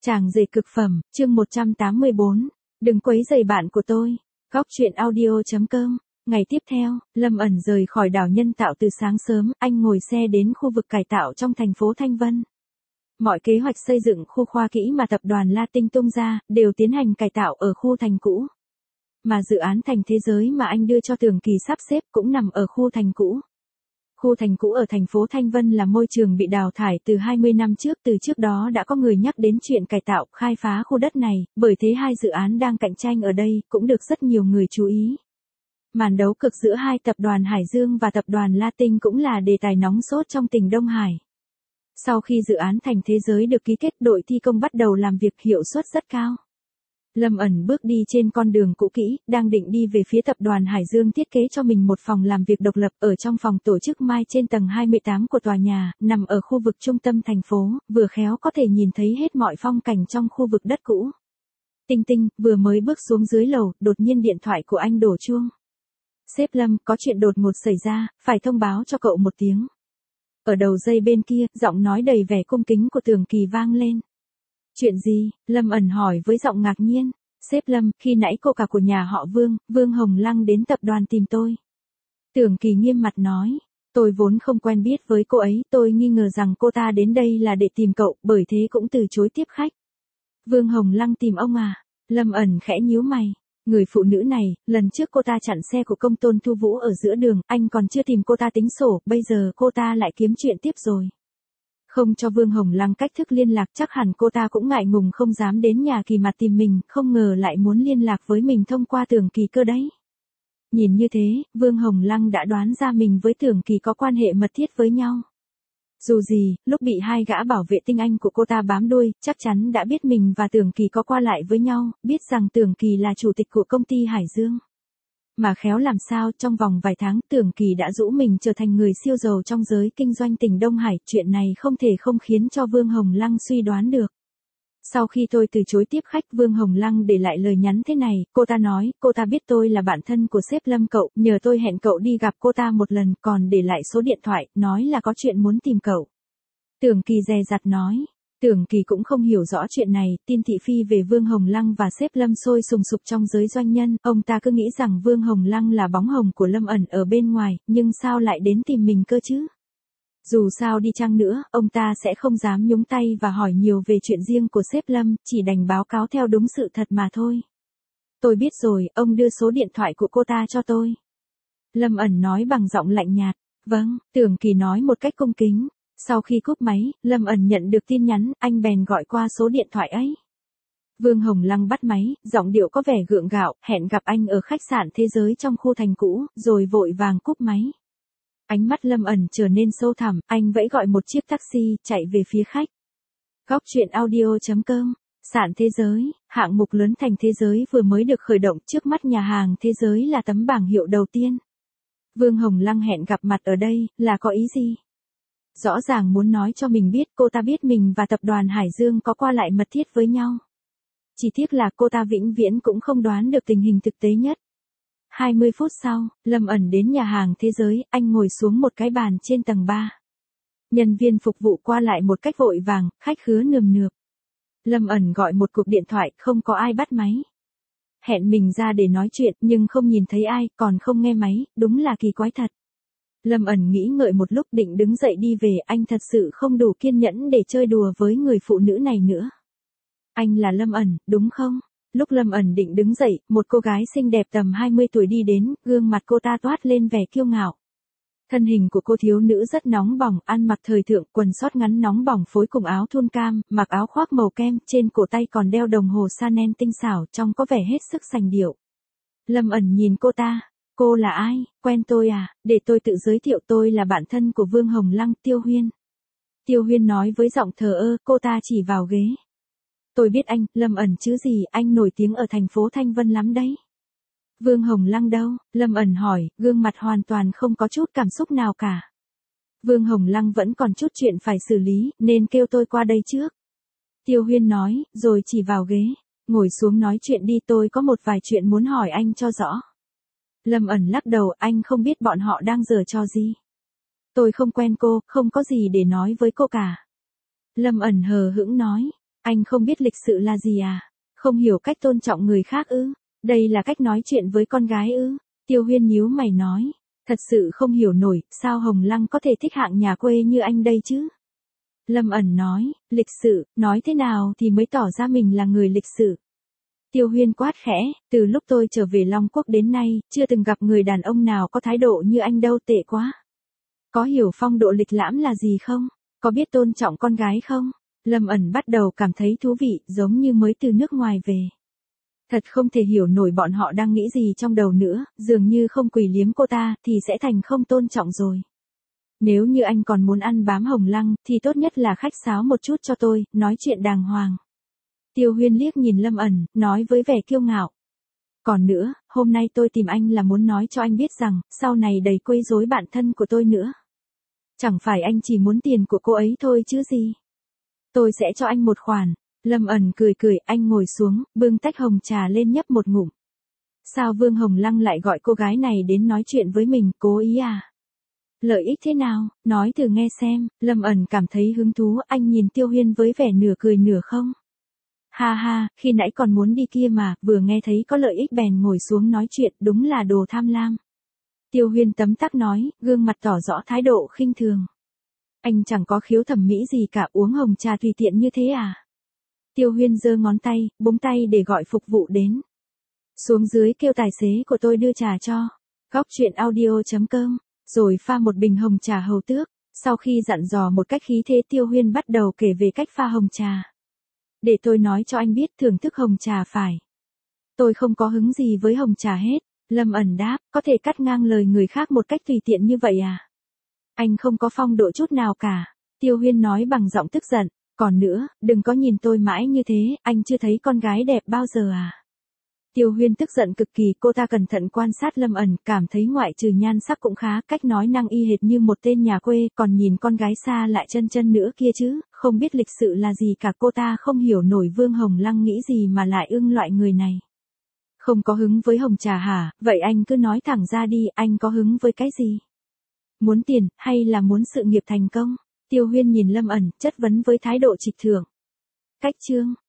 Chàng rể cực phẩm, chương 184. Đừng quấy rầy bạn của tôi. Góc truyện audio.com. Ngày tiếp theo, Lâm ẩn rời khỏi đảo nhân tạo từ sáng sớm, anh ngồi xe đến khu vực cải tạo trong thành phố Thanh Vân. Mọi kế hoạch xây dựng khu khoa kỹ mà tập đoàn La Tinh tung ra, đều tiến hành cải tạo ở khu thành cũ. Mà dự án thành thế giới mà anh đưa cho Tưởng Kỳ sắp xếp cũng nằm ở khu thành cũ. Khu thành cũ ở thành phố Thanh Vân là môi trường bị đào thải từ 20 năm trước, từ trước đó đã có người nhắc đến chuyện cải tạo, khai phá khu đất này, bởi thế hai dự án đang cạnh tranh ở đây cũng được rất nhiều người chú ý. Màn đấu cực giữa hai tập đoàn Hải Dương và tập đoàn La Tinh cũng là đề tài nóng sốt trong tỉnh Đông Hải. Sau khi dự án thành thế giới được ký kết, đội thi công bắt đầu làm việc hiệu suất rất cao. Lâm ẩn bước đi trên con đường cũ kỹ, đang định đi về phía tập đoàn Hải Dương thiết kế cho mình một phòng làm việc độc lập ở trong phòng tổ chức Mai trên tầng 28 của tòa nhà, nằm ở khu vực trung tâm thành phố, vừa khéo có thể nhìn thấy hết mọi phong cảnh trong khu vực đất cũ. Tinh Tinh, vừa mới bước xuống dưới lầu, đột nhiên điện thoại của anh đổ chuông. Sếp Lâm, có chuyện đột ngột xảy ra, phải thông báo cho cậu một tiếng. Ở đầu dây bên kia, giọng nói đầy vẻ cung kính của Tưởng Kỳ vang lên. Chuyện gì? Lâm ẩn hỏi với giọng ngạc nhiên. Sếp Lâm, khi nãy cô cả của nhà họ Vương Hồng Lăng đến tập đoàn tìm tôi. Tưởng Kỳ nghiêm mặt nói. Tôi vốn không quen biết với cô ấy, tôi nghi ngờ rằng cô ta đến đây là để tìm cậu, bởi thế cũng từ chối tiếp khách. Vương Hồng Lăng tìm ông à? Lâm ẩn khẽ nhíu mày. Người phụ nữ này, lần trước cô ta chặn xe của công tôn Thu Vũ ở giữa đường, anh còn chưa tìm cô ta tính sổ, bây giờ cô ta lại kiếm chuyện tiếp rồi. Không cho Vương Hồng Lăng cách thức liên lạc, chắc hẳn cô ta cũng ngại ngùng không dám đến nhà Kỳ mặt tìm mình, không ngờ lại muốn liên lạc với mình thông qua Tưởng Kỳ cơ đấy. Nhìn như thế, Vương Hồng Lăng đã đoán ra mình với Tưởng Kỳ có quan hệ mật thiết với nhau. Dù gì, lúc bị hai gã bảo vệ tinh anh của cô ta bám đuôi, chắc chắn đã biết mình và Tưởng Kỳ có qua lại với nhau, biết rằng Tưởng Kỳ là chủ tịch của công ty Hải Dương. Mà khéo làm sao, trong vòng vài tháng, Tưởng Kỳ đã rũ mình trở thành người siêu giàu trong giới kinh doanh tỉnh Đông Hải, chuyện này không thể không khiến cho Vương Hồng Lăng suy đoán được. Sau khi tôi từ chối tiếp khách, Vương Hồng Lăng để lại lời nhắn thế này, cô ta nói, cô ta biết tôi là bạn thân của sếp Lâm cậu, nhờ tôi hẹn cậu đi gặp cô ta một lần, còn để lại số điện thoại, nói là có chuyện muốn tìm cậu. Tưởng Kỳ dè dặt nói. Tưởng Kỳ cũng không hiểu rõ chuyện này, tin thị phi về Vương Hồng Lăng và sếp Lâm sôi sùng sục trong giới doanh nhân, ông ta cứ nghĩ rằng Vương Hồng Lăng là bóng hồng của Lâm ẩn ở bên ngoài, nhưng sao lại đến tìm mình cơ chứ? Dù sao đi chăng nữa, ông ta sẽ không dám nhúng tay và hỏi nhiều về chuyện riêng của sếp Lâm, chỉ đành báo cáo theo đúng sự thật mà thôi. Tôi biết rồi, ông đưa số điện thoại của cô ta cho tôi. Lâm ẩn nói bằng giọng lạnh nhạt. Vâng, Tưởng Kỳ nói một cách cung kính. Sau khi cúp máy, Lâm ẩn nhận được tin nhắn, anh bèn gọi qua số điện thoại ấy. Vương Hồng Lăng bắt máy, giọng điệu có vẻ gượng gạo, hẹn gặp anh ở khách sạn Thế Giới trong khu thành cũ, rồi vội vàng cúp máy. Ánh mắt Lâm ẩn trở nên sâu thẳm, anh vẫy gọi một chiếc taxi, chạy về phía khách. Góc truyện audio.com. Sạn Thế Giới, hạng mục lớn thành Thế Giới vừa mới được khởi động, trước mắt nhà hàng Thế Giới là tấm bảng hiệu đầu tiên. Vương Hồng Lăng hẹn gặp mặt ở đây, là có ý gì? Rõ ràng muốn nói cho mình biết, cô ta biết mình và tập đoàn Hải Dương có qua lại mật thiết với nhau. Chỉ tiếc là cô ta vĩnh viễn cũng không đoán được tình hình thực tế nhất. 20 phút sau, Lâm ẩn đến nhà hàng Thế Giới, anh ngồi xuống một cái bàn trên tầng 3. Nhân viên phục vụ qua lại một cách vội vàng, khách khứa nườm nượp. Lâm ẩn gọi một cuộc điện thoại, không có ai bắt máy. Hẹn mình ra để nói chuyện, nhưng không nhìn thấy ai, còn không nghe máy, đúng là kỳ quái thật. Lâm ẩn nghĩ ngợi một lúc, định đứng dậy đi về, anh thật sự không đủ kiên nhẫn để chơi đùa với người phụ nữ này nữa. Anh là Lâm ẩn, đúng không? Lúc Lâm ẩn định đứng dậy, một cô gái xinh đẹp tầm 20 tuổi đi đến, gương mặt cô ta toát lên vẻ kiêu ngạo. Thân hình của cô thiếu nữ rất nóng bỏng, ăn mặc thời thượng, quần sót ngắn nóng bỏng phối cùng áo thun cam, mặc áo khoác màu kem, trên cổ tay còn đeo đồng hồ Chanel tinh xảo, trông có vẻ hết sức sành điệu. Lâm ẩn nhìn cô ta. Cô là ai? Quen tôi à? Để tôi tự giới thiệu, tôi là bạn thân của Vương Hồng Lăng, Tiêu Huyên. Tiêu Huyên nói với giọng thờ ơ, cô ta chỉ vào ghế. Tôi biết anh, Lâm ẩn chứ gì, anh nổi tiếng ở thành phố Thanh Vân lắm đấy. Vương Hồng Lăng đâu? Lâm ẩn hỏi, gương mặt hoàn toàn không có chút cảm xúc nào cả. Vương Hồng Lăng vẫn còn chút chuyện phải xử lý, nên kêu tôi qua đây trước. Tiêu Huyên nói, rồi chỉ vào ghế. Ngồi xuống nói chuyện đi, tôi có một vài chuyện muốn hỏi anh cho rõ. Lâm ẩn lắc đầu, anh không biết bọn họ đang giở trò gì. Tôi không quen cô, không có gì để nói với cô cả. Lâm ẩn hờ hững nói. Anh không biết lịch sự là gì à? Không hiểu cách tôn trọng người khác ư? Đây là cách nói chuyện với con gái ư? Tiêu Huyên nhíu mày nói. Thật sự không hiểu nổi, sao Hồng Lăng có thể thích hạng nhà quê như anh đây chứ? Lâm ẩn nói, lịch sự, nói thế nào thì mới tỏ ra mình là người lịch sự. Tiêu Huyên quát khẽ, từ lúc tôi trở về Long Quốc đến nay, chưa từng gặp người đàn ông nào có thái độ như anh đâu, tệ quá. Có hiểu phong độ lịch lãm là gì không? Có biết tôn trọng con gái không? Lâm ẩn bắt đầu cảm thấy thú vị, giống như mới từ nước ngoài về. Thật không thể hiểu nổi bọn họ đang nghĩ gì trong đầu nữa, dường như không quỳ liếm cô ta, thì sẽ thành không tôn trọng rồi. Nếu như anh còn muốn ăn bám Hồng Lăng, thì tốt nhất là khách sáo một chút cho tôi, nói chuyện đàng hoàng. Tiêu Huyên liếc nhìn Lâm ẩn, nói với vẻ kiêu ngạo. Còn nữa, hôm nay tôi tìm anh là muốn nói cho anh biết rằng, sau này đầy quấy rối bạn thân của tôi nữa. Chẳng phải anh chỉ muốn tiền của cô ấy thôi chứ gì. Tôi sẽ cho anh một khoản. Lâm ẩn cười cười, anh ngồi xuống, bưng tách hồng trà lên nhấp một ngụm. Sao Vương Hồng Lăng lại gọi cô gái này đến nói chuyện với mình, cố ý à? Lợi ích thế nào, nói thử nghe xem. Lâm ẩn cảm thấy hứng thú, anh nhìn Tiêu Huyên với vẻ nửa cười nửa không. Ha ha, khi nãy còn muốn đi kia mà, vừa nghe thấy có lợi ích bèn ngồi xuống nói chuyện, đúng là đồ tham lam. Tiêu Huyên tấm tắc nói, gương mặt tỏ rõ thái độ khinh thường. Anh chẳng có khiếu thẩm mỹ gì cả, uống hồng trà tùy tiện như thế à? Tiêu Huyên giơ ngón tay, búng tay để gọi phục vụ đến. Xuống dưới kêu tài xế của tôi đưa trà cho. Góc chuyện audio.com, rồi pha một bình hồng trà hầu tước. Sau khi dặn dò một cách khí thế, Tiêu Huyên bắt đầu kể về cách pha hồng trà. Để tôi nói cho anh biết, thưởng thức hồng trà phải. Tôi không có hứng gì với hồng trà hết. Lâm ẩn đáp, có thể cắt ngang lời người khác một cách tùy tiện như vậy à? Anh không có phong độ chút nào cả. Tiêu Huyên nói bằng giọng tức giận. Còn nữa, đừng có nhìn tôi mãi như thế, anh chưa thấy con gái đẹp bao giờ à? Tiêu Huyên tức giận cực kỳ, cô ta cẩn thận quan sát Lâm ẩn, cảm thấy ngoại trừ nhan sắc cũng khá, cách nói năng y hệt như một tên nhà quê, còn nhìn con gái xa lại chân chân nữa kia chứ, không biết lịch sự là gì cả. Cô ta không hiểu nổi Vương Hồng Lăng nghĩ gì mà lại ưng loại người này. Không có hứng với hồng trà hả? Vậy anh cứ nói thẳng ra đi, anh có hứng với cái gì? Muốn tiền, hay là muốn sự nghiệp thành công? Tiêu Huyên nhìn Lâm ẩn, chất vấn với thái độ trịch thượng. Cách chương